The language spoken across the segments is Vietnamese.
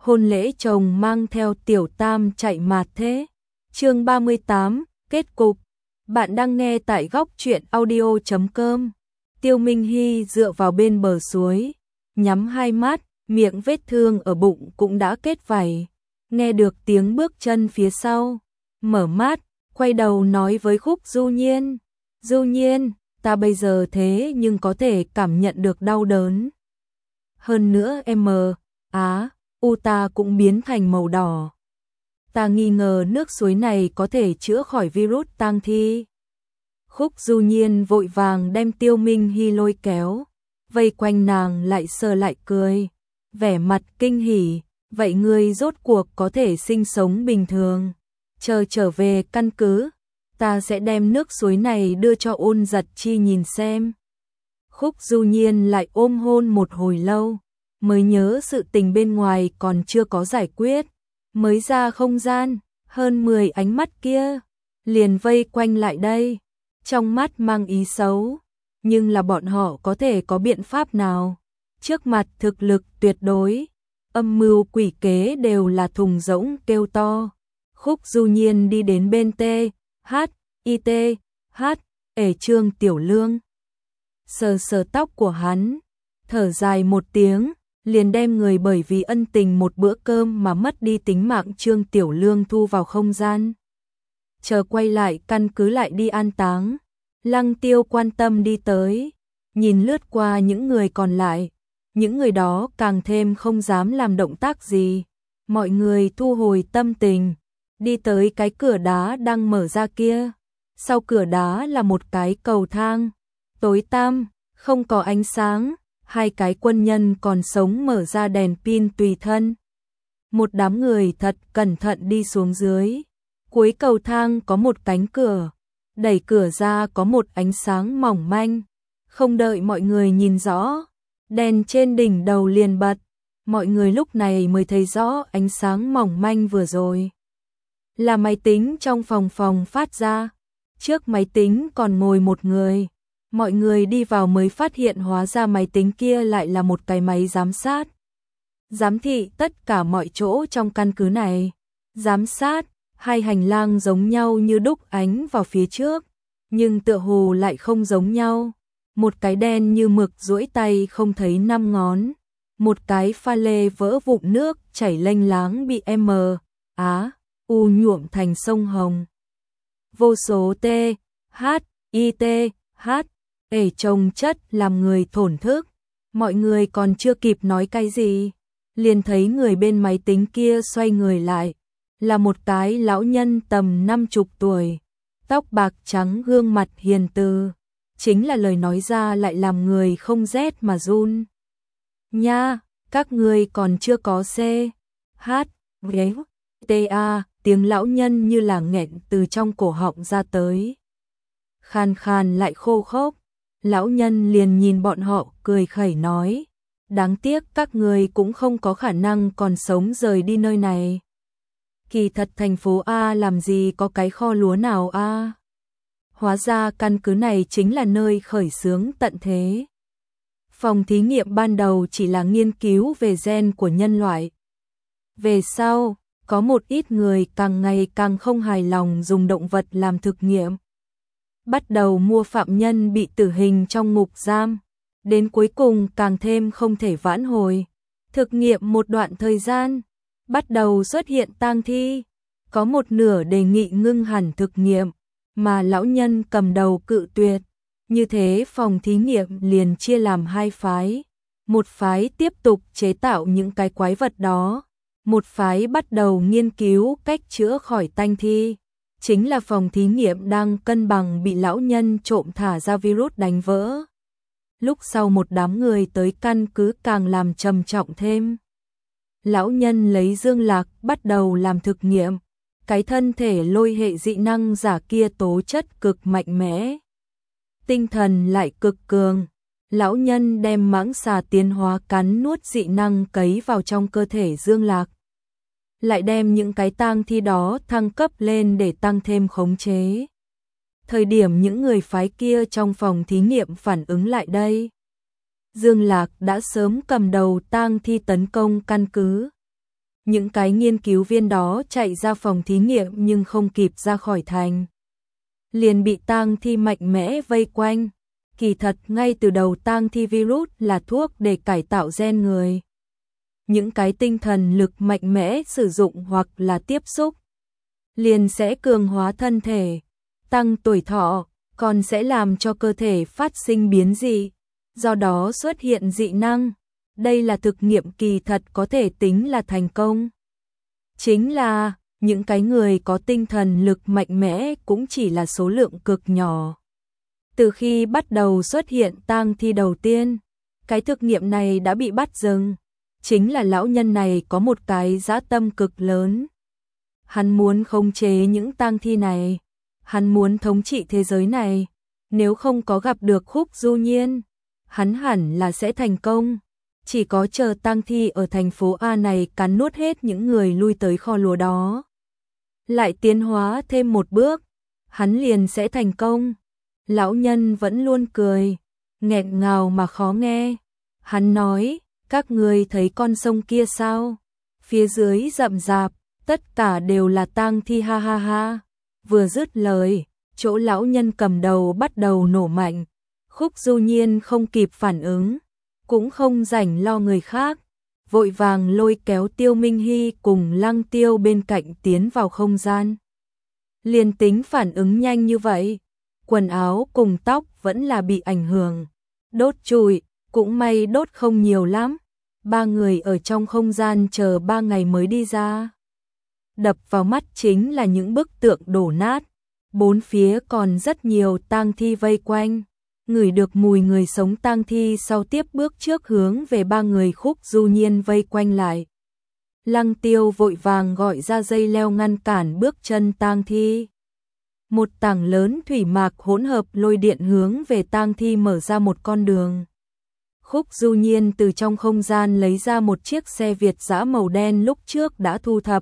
hôn lễ chồng mang theo tiểu tam chạy mạt thế. Chương 38, kết cục. Bạn đang nghe tại góc truyện audio.com. Tiêu Minh Hy dựa vào bên bờ suối, nhắm hai mắt, miệng vết thương ở bụng cũng đã kết vảy. Nghe được tiếng bước chân phía sau, mở mắt, quay đầu nói với Khúc Du Nhiên. Du Nhiên, ta bây giờ thế nhưng có thể cảm nhận được đau đớn. Hơn nữa u ta cũng biến thành màu đỏ. Ta nghi ngờ nước suối này có thể chữa khỏi virus tang thi. Khúc Du Nhiên vội vàng đem Tiêu Minh Hy lôi kéo, vây quanh nàng lại sờ lại cười, vẻ mặt kinh hỉ. Vậy ngươi rốt cuộc có thể sinh sống bình thường. Chờ trở về căn cứ, ta sẽ đem nước suối này đưa cho Ôn Giật Chi nhìn xem. Khúc Du Nhiên lại ôm hôn một hồi lâu, mới nhớ sự tình bên ngoài còn chưa có giải quyết, mới ra không gian, hơn 10 ánh mắt kia liền vây quanh lại đây, trong mắt mang ý xấu, nhưng là bọn họ có thể có biện pháp nào? Trước mặt thực lực tuyệt đối, âm mưu quỷ kế đều là thùng rỗng kêu to. Khúc Du Nhiên đi đến bên Trương Tiểu Lương, sờ sờ tóc của hắn, thở dài một tiếng, liền đem người bởi vì ân tình một bữa cơm mà mất đi tính mạng Trương Tiểu Lương thu vào không gian. Chờ quay lại căn cứ lại đi an táng, Lăng Tiêu quan tâm đi tới, nhìn lướt qua những người còn lại, những người đó càng thêm không dám làm động tác gì. Mọi người thu hồi tâm tình, đi tới cái cửa đá đang mở ra kia. Sau cửa đá là một cái cầu thang, tối tăm, không có ánh sáng, hai cái quân nhân còn sống mở ra đèn pin tùy thân. Một đám người thật cẩn thận đi xuống dưới. Cuối cầu thang có một cánh cửa, đẩy cửa ra có một ánh sáng mỏng manh. Không đợi mọi người nhìn rõ, đèn trên đỉnh đầu liền bật, mọi người lúc này mới thấy rõ ánh sáng mỏng manh vừa rồi. Là máy tính trong phòng phát ra, trước máy tính còn ngồi một người. Mọi người đi vào mới phát hiện hóa ra máy tính kia lại là một cái máy giám sát. Giám thị tất cả mọi chỗ trong căn cứ này. Giám sát, hai hành lang giống nhau như đúc ánh vào phía trước, nhưng tựa hồ lại không giống nhau. Một cái đen như mực duỗi tay không thấy 5 ngón, một cái pha lê vỡ vụn nước chảy lênh láng bị nhuộm thành sông Hồng. Vô số chồng chất làm người thổn thức. Mọi người còn chưa kịp nói cái gì, liền thấy người bên máy tính kia xoay người lại, là một cái lão nhân tầm 50 tuổi, tóc bạc trắng, gương mặt hiền từ. Chính là lời nói ra lại làm người không rét mà run. Nha, các ngươi còn chưa có tiếng lão nhân như là nghẹn từ trong cổ họng ra tới. Khàn khàn lại khô khốc, lão nhân liền nhìn bọn họ cười khẩy nói, đáng tiếc các ngươi cũng không có khả năng còn sống rời đi nơi này. Kỳ thật thành phố A làm gì có cái kho lúa nào a? Hóa ra căn cứ này chính là nơi khởi xướng tận thế. Phòng thí nghiệm ban đầu chỉ là nghiên cứu về gen của nhân loại. Về sau, có một ít người càng ngày càng không hài lòng dùng động vật làm thực nghiệm. Bắt đầu mua phạm nhân bị tử hình trong ngục giam. Đến cuối cùng càng thêm không thể vãn hồi. Thực nghiệm một đoạn thời gian, bắt đầu xuất hiện tang thi. Có một nửa đề nghị ngưng hẳn thực nghiệm, mà lão nhân cầm đầu cự tuyệt. Như thế phòng thí nghiệm liền chia làm hai phái. Một phái tiếp tục chế tạo những cái quái vật đó. Một phái bắt đầu nghiên cứu cách chữa khỏi tang thi. Chính là phòng thí nghiệm đang cân bằng bị lão nhân trộm thả ra virus đánh vỡ. Lúc sau một đám người tới căn cứ càng làm trầm trọng thêm. Lão nhân lấy Dương Lạc bắt đầu làm thực nghiệm. Cái thân thể lôi hệ dị năng giả kia tố chất cực mạnh mẽ, tinh thần lại cực cường. Lão nhân đem mãng xà tiến hóa cắn nuốt dị năng cấy vào trong cơ thể Dương Lạc. Lại đem những cái tang thi đó thăng cấp lên để tăng thêm khống chế. Thời điểm những người phái kia trong phòng thí nghiệm phản ứng lại đây, Dương Lạc đã sớm cầm đầu tang thi tấn công căn cứ. Những cái nghiên cứu viên đó chạy ra phòng thí nghiệm nhưng không kịp ra khỏi thành, liền bị tang thi mạnh mẽ vây quanh. Kỳ thật ngay từ đầu tang thi virus là thuốc để cải tạo gen người. Những cái tinh thần lực mạnh mẽ sử dụng hoặc là tiếp xúc liền sẽ cường hóa thân thể, tăng tuổi thọ, còn sẽ làm cho cơ thể phát sinh biến dị, do đó xuất hiện dị năng. Đây là thực nghiệm kỳ thật có thể tính là thành công. Chính là những cái người có tinh thần lực mạnh mẽ cũng chỉ là số lượng cực nhỏ. Từ khi bắt đầu xuất hiện tang thi đầu tiên, cái thực nghiệm này đã bị bắt dừng. Chính là lão nhân này có một cái dã tâm cực lớn. Hắn muốn khống chế những tang thi này, hắn muốn thống trị thế giới này. Nếu không có gặp được Khúc Du Nhiên, hắn hẳn là sẽ thành công. Chỉ có chờ tang thi ở thành phố A này cắn nuốt hết những người lui tới kho lúa đó, lại tiến hóa thêm một bước, hắn liền sẽ thành công. Lão nhân vẫn luôn cười, nghẹn ngào mà khó nghe. Hắn nói, các ngươi thấy con sông kia sao? Phía dưới rậm rạp, tất cả đều là tang thi ha ha ha. Vừa dứt lời, chỗ lão nhân cầm đầu bắt đầu nổ mạnh. Khúc Du Nhiên không kịp phản ứng, cũng không rảnh lo người khác, vội vàng lôi kéo Tiêu Minh Hy cùng Lăng Tiêu bên cạnh tiến vào không gian. Liền tính phản ứng nhanh như vậy, quần áo cùng tóc vẫn là bị ảnh hưởng, đốt trụi, cũng may đốt không nhiều lắm. Ba người ở trong không gian chờ 3 ngày mới đi ra. Đập vào mắt chính là những bức tượng đổ nát, bốn phía còn rất nhiều tang thi vây quanh. Ngửi được mùi người sống tang thi sau tiếp bước trước hướng về ba người Khúc Du Nhiên vây quanh lại. Lăng Tiêu vội vàng gọi ra dây leo ngăn cản bước chân tang thi. Một tảng lớn thủy mạc hỗn hợp lôi điện hướng về tang thi mở ra một con đường. Khúc Du Nhiên từ trong không gian lấy ra một chiếc xe Việt dã màu đen lúc trước đã thu thập.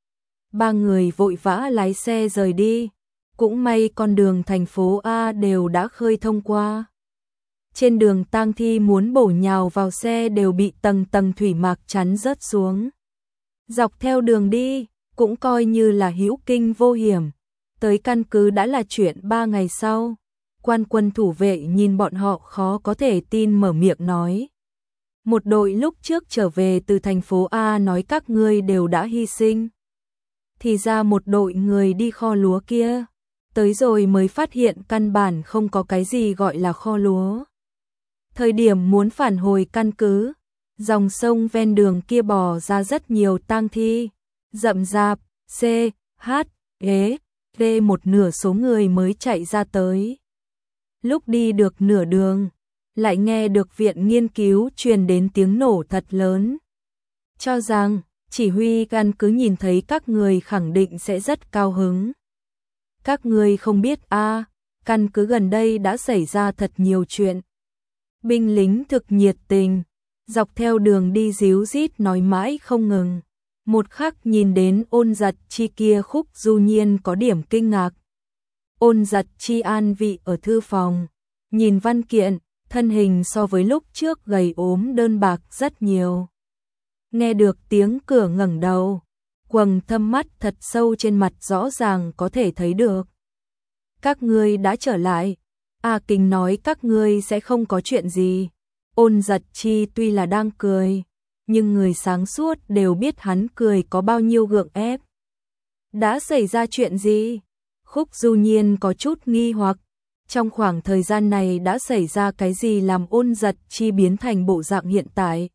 Ba người vội vã lái xe rời đi. Cũng may con đường thành phố A đều đã khơi thông qua. Trên đường tang thi muốn bổ nhào vào xe đều bị tầng tầng thủy mạc chắn rớt xuống. Dọc theo đường đi, cũng coi như là hữu kinh vô hiểm. Tới căn cứ đã là chuyện 3 ngày sau. Quan quân thủ vệ nhìn bọn họ khó có thể tin mở miệng nói. Một đội lúc trước trở về từ thành phố A nói các ngươi đều đã hy sinh. Thì ra một đội người đi kho lúa kia. Tới rồi mới phát hiện căn bản không có cái gì gọi là kho lúa. Thời điểm muốn phản hồi căn cứ, dòng sông ven đường kia bò ra rất nhiều tang thi, rậm rạp, C, H, E, D một nửa số người mới chạy ra tới. Lúc đi được nửa đường, lại nghe được viện nghiên cứu truyền đến tiếng nổ thật lớn. Cho rằng, chỉ huy căn cứ nhìn thấy các người khẳng định sẽ rất cao hứng. Các ngươi không biết căn cứ gần đây đã xảy ra thật nhiều chuyện. Binh lính thực nhiệt tình, dọc theo đường đi díu dít nói mãi không ngừng. Một khắc nhìn đến Ôn Giật Chi kia Khúc Du Nhiên có điểm kinh ngạc. Ôn Giật Chi an vị ở thư phòng, nhìn văn kiện, thân hình so với lúc trước gầy ốm đơn bạc rất nhiều. Nghe được tiếng cửa ngẩng đầu, quầng thâm mắt thật sâu trên mặt rõ ràng có thể thấy được. Các ngươi đã trở lại. A Kính nói các ngươi sẽ không có chuyện gì. Ôn Giật Chi tuy là đang cười, nhưng người sáng suốt đều biết hắn cười có bao nhiêu gượng ép. Đã xảy ra chuyện gì? Khúc Du Nhiên có chút nghi hoặc. Trong khoảng thời gian này đã xảy ra cái gì làm Ôn Giật Chi biến thành bộ dạng hiện tại?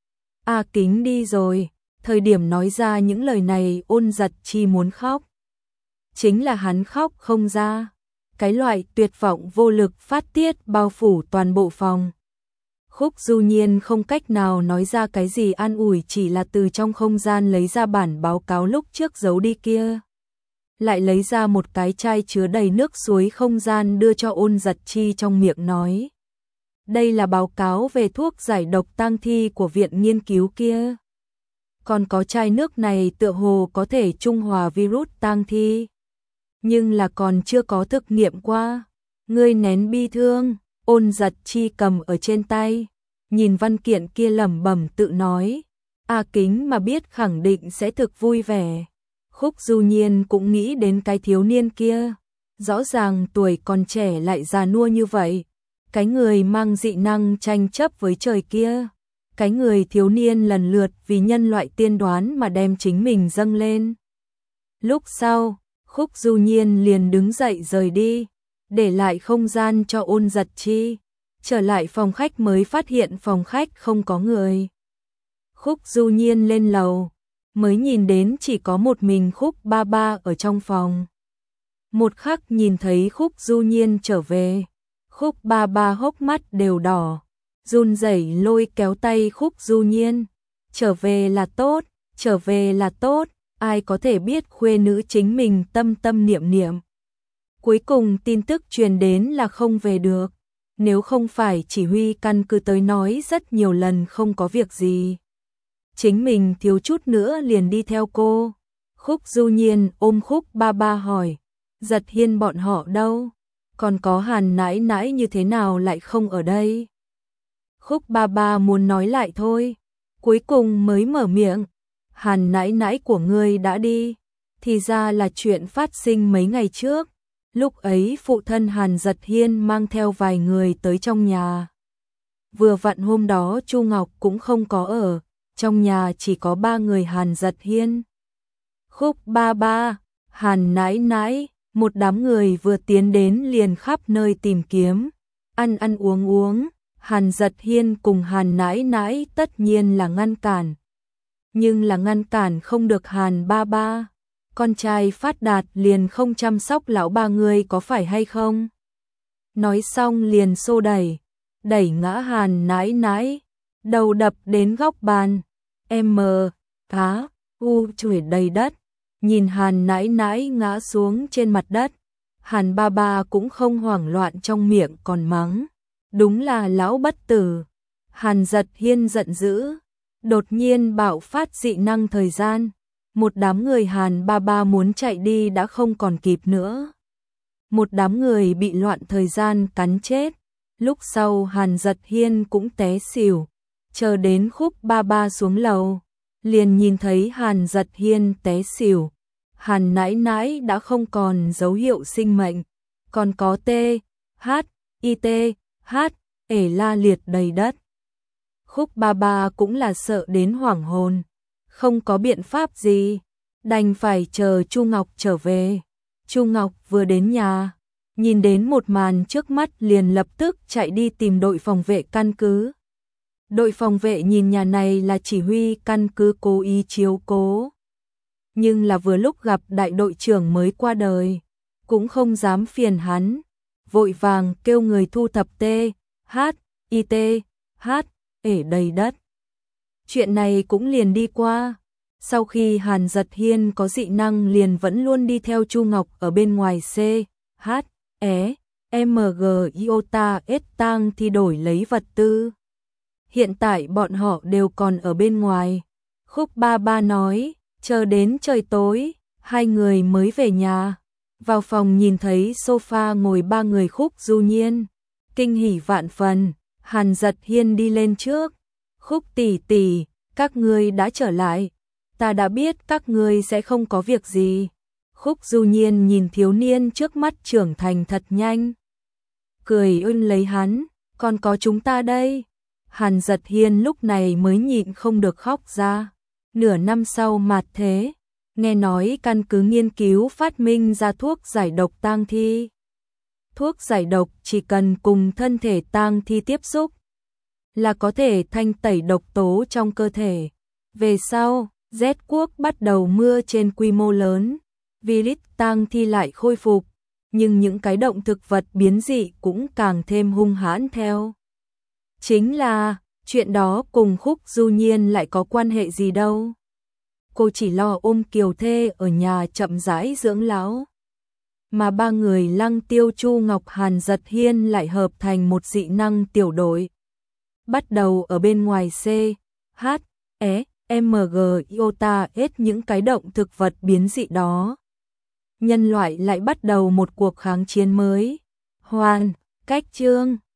A Kính đi rồi. Thời điểm nói ra những lời này Ôn Giật Chi muốn khóc. Chính là hắn khóc không ra. Cái loại tuyệt vọng vô lực phát tiết bao phủ toàn bộ phòng. Khúc Du Nhiên không cách nào nói ra cái gì an ủi, chỉ là từ trong không gian lấy ra bản báo cáo lúc trước giấu đi kia. Lại lấy ra một cái chai chứa đầy nước suối không gian đưa cho Ôn Giật Chi trong miệng nói. Đây là báo cáo về thuốc giải độc tang thi của viện nghiên cứu kia. Còn có chai nước này tựa hồ có thể trung hòa virus tang thi. Nhưng là còn chưa có thực nghiệm qua. Ngươi nén bi thương, Ôn Giật Chi cầm ở trên tay. Nhìn văn kiện kia lẩm bẩm tự nói. A Kính mà biết khẳng định sẽ thực vui vẻ. Khúc Du Nhiên cũng nghĩ đến cái thiếu niên kia, rõ ràng tuổi còn trẻ lại già nua như vậy, cái người mang dị năng tranh chấp với trời kia, cái người thiếu niên lần lượt vì nhân loại tiên đoán mà đem chính mình dâng lên. Lúc sau, Khúc Du Nhiên liền đứng dậy rời đi, để lại không gian cho Ôn Giật Chi. Trở lại phòng khách mới phát hiện phòng khách không có người. Khúc Du Nhiên lên lầu, mới nhìn đến chỉ có một mình Khúc Ba Ba ở trong phòng. Một khắc nhìn thấy Khúc Du Nhiên trở về, Khúc Ba Ba hốc mắt đều đỏ, run rẩy lôi kéo tay Khúc Du Nhiên. Trở về là tốt, trở về là tốt, ai có thể biết khuê nữ chính mình tâm tâm niệm niệm. Cuối cùng tin tức truyền đến là không về được, nếu không phải chỉ huy căn cứ tới nói rất nhiều lần không có việc gì. Chính mình thiếu chút nữa liền đi theo cô. Khúc Du Nhiên ôm Khúc Ba Ba hỏi, Giật Hiên bọn họ đâu? Còn có Hàn nãi nãi như thế nào lại không ở đây? Khúc Ba Ba muốn nói lại thôi, cuối cùng mới mở miệng, Hàn nãi nãi của ngươi đã đi, thì ra là chuyện phát sinh mấy ngày trước. Lúc ấy phụ thân Hàn Giật Hiên mang theo vài người tới trong nhà. Vừa vặn hôm đó Chu Ngọc cũng không có ở, trong nhà chỉ có 3 người Hàn Giật Hiên. Khúc Ba Ba, Hàn nãi nãi, một đám người vừa tiến đến liền khắp nơi tìm kiếm, ăn ăn uống uống. Hàn Giật Hiên cùng Hàn nãi nãi tất nhiên là ngăn cản, nhưng là ngăn cản không được Hàn Ba Ba. Con trai phát đạt liền không chăm sóc lão ba người có phải hay không? Nói xong liền xô đẩy ngã Hàn nãi nãi, đầu đập đến góc bàn. Chửi đầy đất, nhìn Hàn nãi nãi ngã xuống trên mặt đất. Hàn Ba Ba cũng không hoảng loạn, trong miệng còn mắng, đúng là lão bất tử. Hàn Giật Hiên giận dữ, đột nhiên bạo phát dị năng thời gian. Một đám người Hàn Ba Ba muốn chạy đi đã không còn kịp nữa. Một đám người bị loạn thời gian cắn chết. Lúc sau Hàn Giật Hiên cũng té xỉu. Chờ đến Khúc Ba Ba xuống lầu, liền nhìn thấy Hàn Giật Hiên té xỉu. Hàn nãi nãi đã không còn dấu hiệu sinh mệnh, còn có la liệt đầy đất. Khúc Ba Ba cũng là sợ đến hoảng hồn, không có biện pháp gì, đành phải chờ Chu Ngọc trở về. Chu Ngọc vừa đến nhà, nhìn đến một màn trước mắt liền lập tức chạy đi tìm đội phòng vệ căn cứ. Đội phòng vệ nhìn nhà này là chỉ huy căn cứ cố ý chiếu cố, nhưng là vừa lúc gặp đại đội trưởng mới qua đời, cũng không dám phiền hắn, vội vàng kêu người thu thập đầy đất. Chuyện này cũng liền đi qua. Sau khi Hàn Giật Hiên có dị năng liền vẫn luôn đi theo Chu Ngọc ở bên ngoài Iota Tang thi đổi lấy vật tư. Hiện tại bọn họ đều còn ở bên ngoài. Khúc Ba Ba nói, chờ đến trời tối, hai người mới về nhà. Vào phòng nhìn thấy sofa ngồi 3 người Khúc Du Nhiên, kinh hỉ vạn phần. Hàn Giật Hiên đi lên trước, Khúc tỷ tỷ, các ngươi đã trở lại, ta đã biết các ngươi sẽ không có việc gì. Khúc Du Nhiên nhìn thiếu niên trước mắt trưởng thành thật nhanh, cười ưn lấy hắn, còn có chúng ta đây. Hàn Giật Hiên lúc này mới nhịn không được khóc ra. Nửa năm sau mạt thế, nghe nói căn cứ nghiên cứu phát minh ra thuốc giải độc tang thi. Thuốc giải độc chỉ cần cùng thân thể tang thi tiếp xúc là có thể thanh tẩy độc tố trong cơ thể. Về sau, Z quốc bắt đầu mưa trên quy mô lớn, virus tang thi lại khôi phục, nhưng những cái động thực vật biến dị cũng càng thêm hung hãn theo. Chính là, chuyện đó cùng Khúc Du Nhiên lại có quan hệ gì đâu. Cô chỉ lo ôm Kiều Thê ở nhà chậm rãi dưỡng lão. Mà 3 người Lăng Tiêu, Chu Ngọc, Hàn Giật Hiên lại hợp thành một dị năng tiểu đội. Bắt đầu ở bên ngoài Iota những cái động thực vật biến dị đó. Nhân loại lại bắt đầu một cuộc kháng chiến mới. Hoàn, cách chương